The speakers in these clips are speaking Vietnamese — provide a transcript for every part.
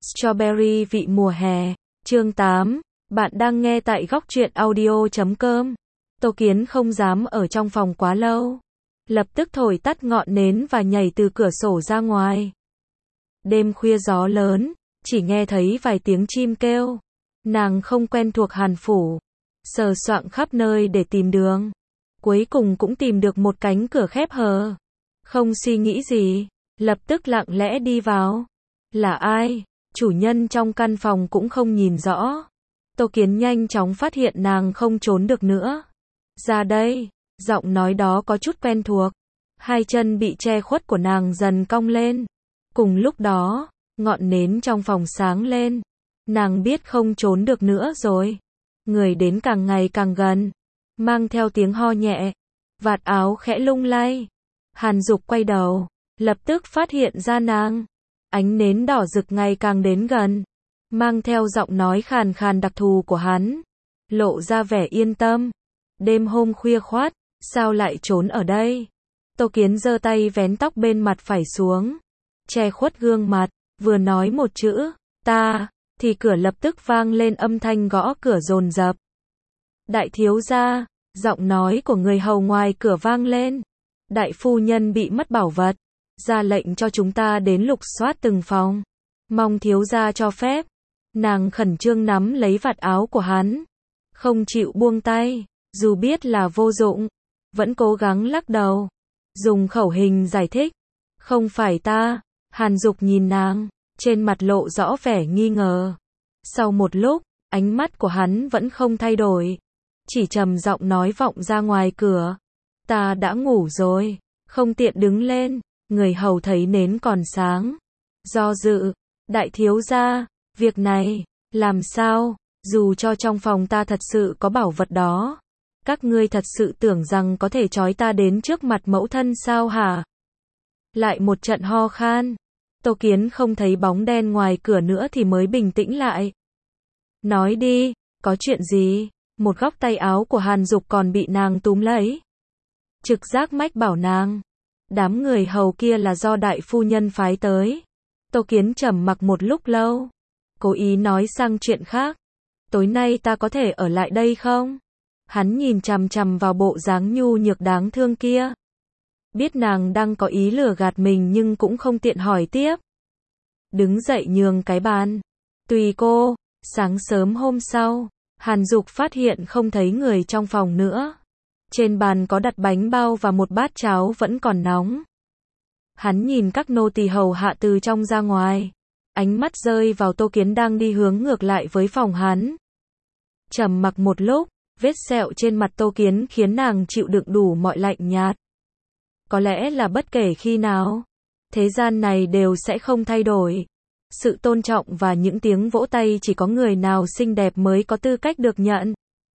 Strawberry vị mùa hè, chương 8, bạn đang nghe tại góc truyện audio.com. Tô Kiến không dám ở trong phòng quá lâu. Lập tức thổi tắt ngọn nến và nhảy từ cửa sổ ra ngoài. Đêm khuya gió lớn, chỉ nghe thấy vài tiếng chim kêu. Nàng không quen thuộc Hàn Phủ, sờ soạng khắp nơi để tìm đường. Cuối cùng cũng tìm được một cánh cửa khép hờ. Không suy nghĩ gì, lập tức lặng lẽ đi vào. Là ai? Chủ nhân trong căn phòng cũng không nhìn rõ. Tô Kiến nhanh chóng phát hiện nàng không trốn được nữa. Ra đây, giọng nói đó có chút quen thuộc. Hai chân bị che khuất của nàng dần cong lên. Cùng lúc đó, ngọn nến trong phòng sáng lên. Nàng biết không trốn được nữa rồi. Người đến càng ngày càng gần, mang theo tiếng ho nhẹ. Vạt áo khẽ lung lay. Hàn Dục quay đầu, lập tức phát hiện ra nàng. Ánh nến đỏ rực ngày càng đến gần, mang theo giọng nói khàn khàn đặc thù của hắn, lộ ra vẻ yên tâm. Đêm hôm khuya khoắt, sao lại trốn ở đây? Tô Kiến giơ tay vén tóc bên mặt phải xuống, che khuất gương mặt, vừa nói một chữ, ta, thì cửa lập tức vang lên âm thanh gõ cửa dồn dập. Đại thiếu gia, giọng nói của người hầu ngoài cửa vang lên. Đại phu nhân bị mất bảo vật, ra lệnh cho chúng ta đến lục soát từng phòng. Mong thiếu gia cho phép. Nàng khẩn trương nắm lấy vạt áo của hắn, không chịu buông tay, dù biết là vô dụng, vẫn cố gắng lắc đầu, dùng khẩu hình giải thích. Không phải ta. Hàn Dục nhìn nàng, trên mặt lộ rõ vẻ nghi ngờ. Sau một lúc, ánh mắt của hắn vẫn không thay đổi, chỉ trầm giọng nói vọng ra ngoài cửa. Ta đã ngủ rồi, không tiện đứng lên. Người hầu thấy nến còn sáng, do dự. Đại thiếu gia, việc này, làm sao? Dù cho trong phòng ta thật sự có bảo vật đó, các ngươi thật sự tưởng rằng có thể trói ta đến trước mặt mẫu thân sao hả? Lại một trận ho khan. Tô Kiến không thấy bóng đen ngoài cửa nữa thì mới bình tĩnh lại. Nói đi, có chuyện gì? Một góc tay áo của Hàn Dục còn bị nàng túm lấy. Trực giác mách bảo nàng, đám người hầu kia là do đại phu nhân phái tới. Tô Kiến trầm mặc một lúc lâu, cố ý nói sang chuyện khác. Tối nay ta có thể ở lại đây không? Hắn nhìn chằm chằm vào bộ dáng nhu nhược đáng thương kia. Biết nàng đang có ý lừa gạt mình nhưng cũng không tiện hỏi tiếp. Đứng dậy nhường cái bàn. Tùy cô. Sáng sớm hôm sau, Hàn Dục phát hiện không thấy người trong phòng nữa. Trên bàn có đặt bánh bao và một bát cháo vẫn còn nóng. Hắn nhìn các nô tỳ hầu hạ từ trong ra ngoài. Ánh mắt rơi vào Tô Kiến đang đi hướng ngược lại với phòng hắn. Trầm mặc một lúc, vết sẹo trên mặt Tô Kiến khiến nàng chịu đựng đủ mọi lạnh nhạt. Có lẽ là bất kể khi nào, thế gian này đều sẽ không thay đổi. Sự tôn trọng và những tiếng vỗ tay chỉ có người nào xinh đẹp mới có tư cách được nhận.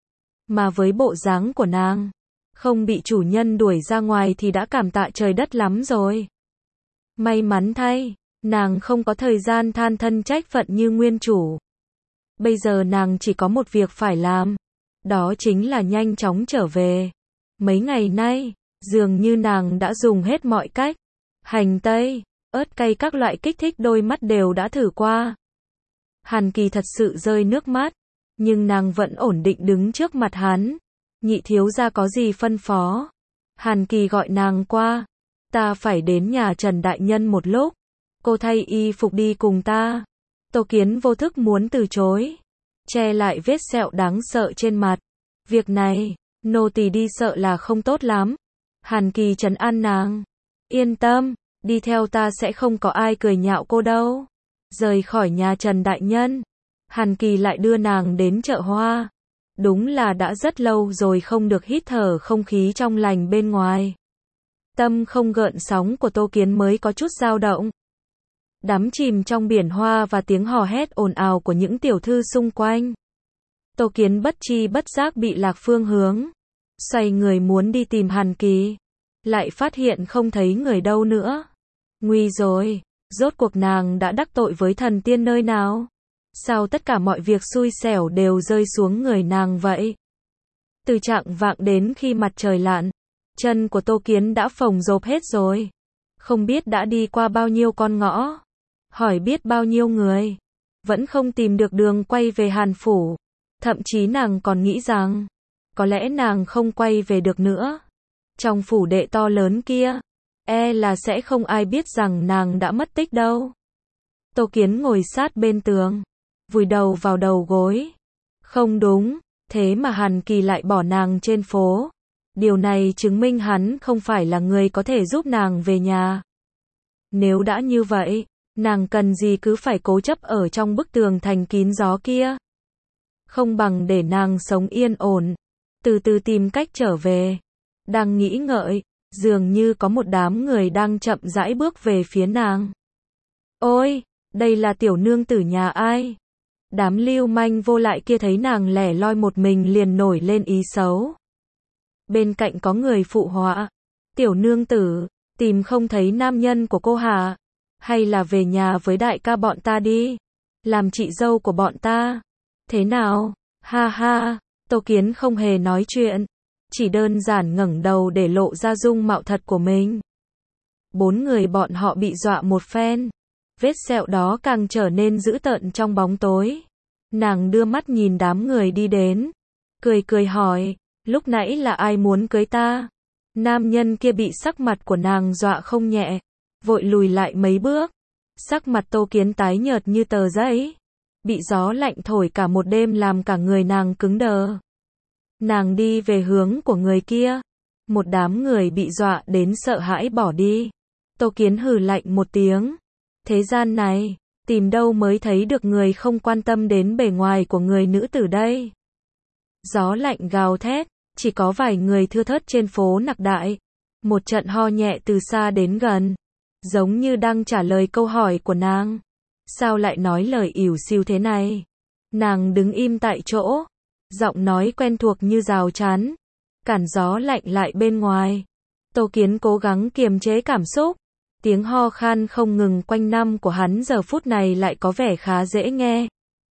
Mà với bộ dáng của nàng, không bị chủ nhân đuổi ra ngoài thì đã cảm tạ trời đất lắm rồi. May mắn thay, nàng không có thời gian than thân trách phận như nguyên chủ. Bây giờ nàng chỉ có một việc phải làm, đó chính là nhanh chóng trở về. Mấy ngày nay, dường như nàng đã dùng hết mọi cách. Hành tây, ớt cay các loại kích thích đôi mắt đều đã thử qua. Hàn Kỳ thật sự rơi nước mắt, nhưng nàng vẫn ổn định đứng trước mặt hắn. Nhị thiếu gia có gì phân phó? Hàn Kỳ gọi nàng qua. Ta phải đến nhà Trần đại nhân một lúc. Cô thay y phục đi cùng ta. Tô Kiến vô thức muốn từ chối, che lại vết sẹo đáng sợ trên mặt. Việc này, nô tỳ đi sợ là không tốt lắm. Hàn Kỳ trấn an nàng. Yên tâm, đi theo ta sẽ không có ai cười nhạo cô đâu. Rời khỏi nhà Trần đại nhân, Hàn Kỳ lại đưa nàng đến chợ hoa. Đúng là đã rất lâu rồi không được hít thở không khí trong lành bên ngoài. Tâm không gợn sóng của Tô Kiến mới có chút dao động. Đắm chìm trong biển hoa và tiếng hò hét ồn ào của những tiểu thư xung quanh. Tô Kiến bất tri bất giác bị lạc phương hướng. Xoay người muốn đi tìm Hàn Kỳ, lại phát hiện không thấy người đâu nữa. Nguy rồi, rốt cuộc nàng đã đắc tội với thần tiên nơi nào? Sao tất cả mọi việc xui xẻo đều rơi xuống người nàng vậy? Từ chạng vạng đến khi mặt trời lặn, chân của Tô Kiến đã phồng rộp hết rồi. Không biết đã đi qua bao nhiêu con ngõ, hỏi biết bao nhiêu người, vẫn không tìm được đường quay về Hàn Phủ. Thậm chí nàng còn nghĩ rằng, có lẽ nàng không quay về được nữa. Trong phủ đệ to lớn kia, là sẽ không ai biết rằng nàng đã mất tích đâu. Tô Kiến ngồi sát bên tường, vùi đầu vào đầu gối. Không đúng, thế mà Hàn Kỳ lại bỏ nàng trên phố. Điều này chứng minh hắn không phải là người có thể giúp nàng về nhà. Nếu đã như vậy, nàng cần gì cứ phải cố chấp ở trong bức tường thành kín gió kia. Không bằng để nàng sống yên ổn, từ từ tìm cách trở về. Đang nghĩ ngợi, dường như có một đám người đang chậm rãi bước về phía nàng. Ôi, đây là tiểu nương tử nhà ai? Đám lưu manh vô lại kia thấy nàng lẻ loi một mình liền nổi lên ý xấu. Bên cạnh có người phụ họa. Tiểu nương tử, tìm không thấy nam nhân của cô hả? Hay là về nhà với đại ca bọn ta đi? Làm chị dâu của bọn ta? Thế nào? Ha ha, Tô Kiến không hề nói chuyện. Chỉ đơn giản ngẩng đầu để lộ ra dung mạo thật của mình. 4 người bọn họ bị dọa một phen. Vết sẹo đó càng trở nên dữ tợn trong bóng tối. Nàng đưa mắt nhìn đám người đi đến. Cười cười hỏi, lúc nãy là ai muốn cưới ta? Nam nhân kia bị sắc mặt của nàng dọa không nhẹ. Vội lùi lại mấy bước. Sắc mặt Tô Kiến tái nhợt như tờ giấy. Bị gió lạnh thổi cả một đêm làm cả người nàng cứng đờ. Nàng đi về hướng của người kia. Một đám người bị dọa đến sợ hãi bỏ đi. Tô Kiến hừ lạnh một tiếng. Thế gian này, tìm đâu mới thấy được người không quan tâm đến bề ngoài của người nữ tử đây. Gió lạnh gào thét, chỉ có vài người thưa thớt trên phố Nặc Đại. Một trận ho nhẹ từ xa đến gần, giống như đang trả lời câu hỏi của nàng. Sao lại nói lời ỉu xìu thế này? Nàng đứng im tại chỗ, giọng nói quen thuộc như rào chắn, cản gió lạnh lại bên ngoài. Tô Kiến cố gắng kiềm chế cảm xúc. Tiếng ho khan không ngừng quanh năm của hắn giờ phút này lại có vẻ khá dễ nghe.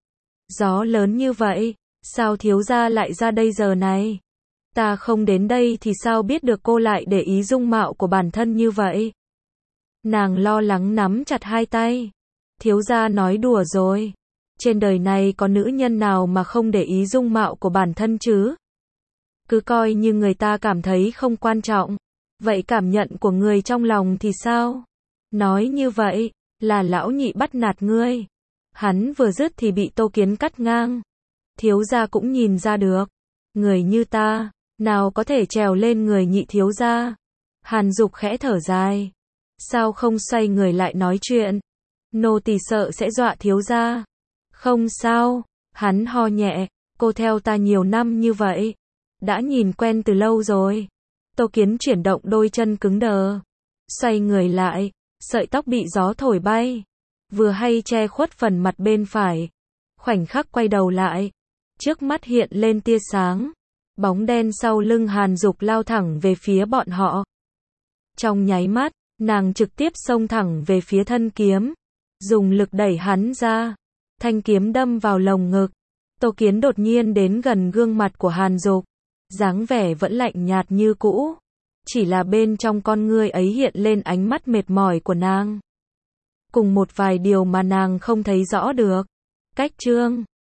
Gió lớn như vậy, sao thiếu gia lại ra đây giờ này? Ta không đến đây thì sao biết được cô lại để ý dung mạo của bản thân như vậy? Nàng lo lắng nắm chặt hai tay. Thiếu gia nói đùa rồi. Trên đời này có nữ nhân nào mà không để ý dung mạo của bản thân chứ? Cứ coi như người ta cảm thấy không quan trọng. Vậy cảm nhận của người trong lòng thì sao? Nói như vậy, là lão nhị bắt nạt ngươi. Hắn vừa dứt thì bị Tô Kiến cắt ngang. Thiếu gia cũng nhìn ra được. Người như ta, nào có thể trèo lên người nhị thiếu gia? Hàn Dục khẽ thở dài. Sao không xoay người lại nói chuyện? Nô tỳ sợ sẽ dọa thiếu gia. Không sao, hắn ho nhẹ. Cô theo ta nhiều năm như vậy. Đã nhìn quen từ lâu rồi. Tô Kiến chuyển động đôi chân cứng đờ. Xoay người lại, sợi tóc bị gió thổi bay. Vừa hay che khuất phần mặt bên phải. Khoảnh khắc quay đầu lại. Trước mắt hiện lên tia sáng. Bóng đen sau lưng Hàn Dục lao thẳng về phía bọn họ. Trong nháy mắt, nàng trực tiếp xông thẳng về phía thân kiếm. Dùng lực đẩy hắn ra. Thanh kiếm đâm vào lồng ngực. Tô Kiến đột nhiên đến gần gương mặt của Hàn Dục. Dáng vẻ vẫn lạnh nhạt như cũ. Chỉ là bên trong con ngươi ấy hiện lên ánh mắt mệt mỏi của nàng. Cùng một vài điều mà nàng không thấy rõ được. Cách chương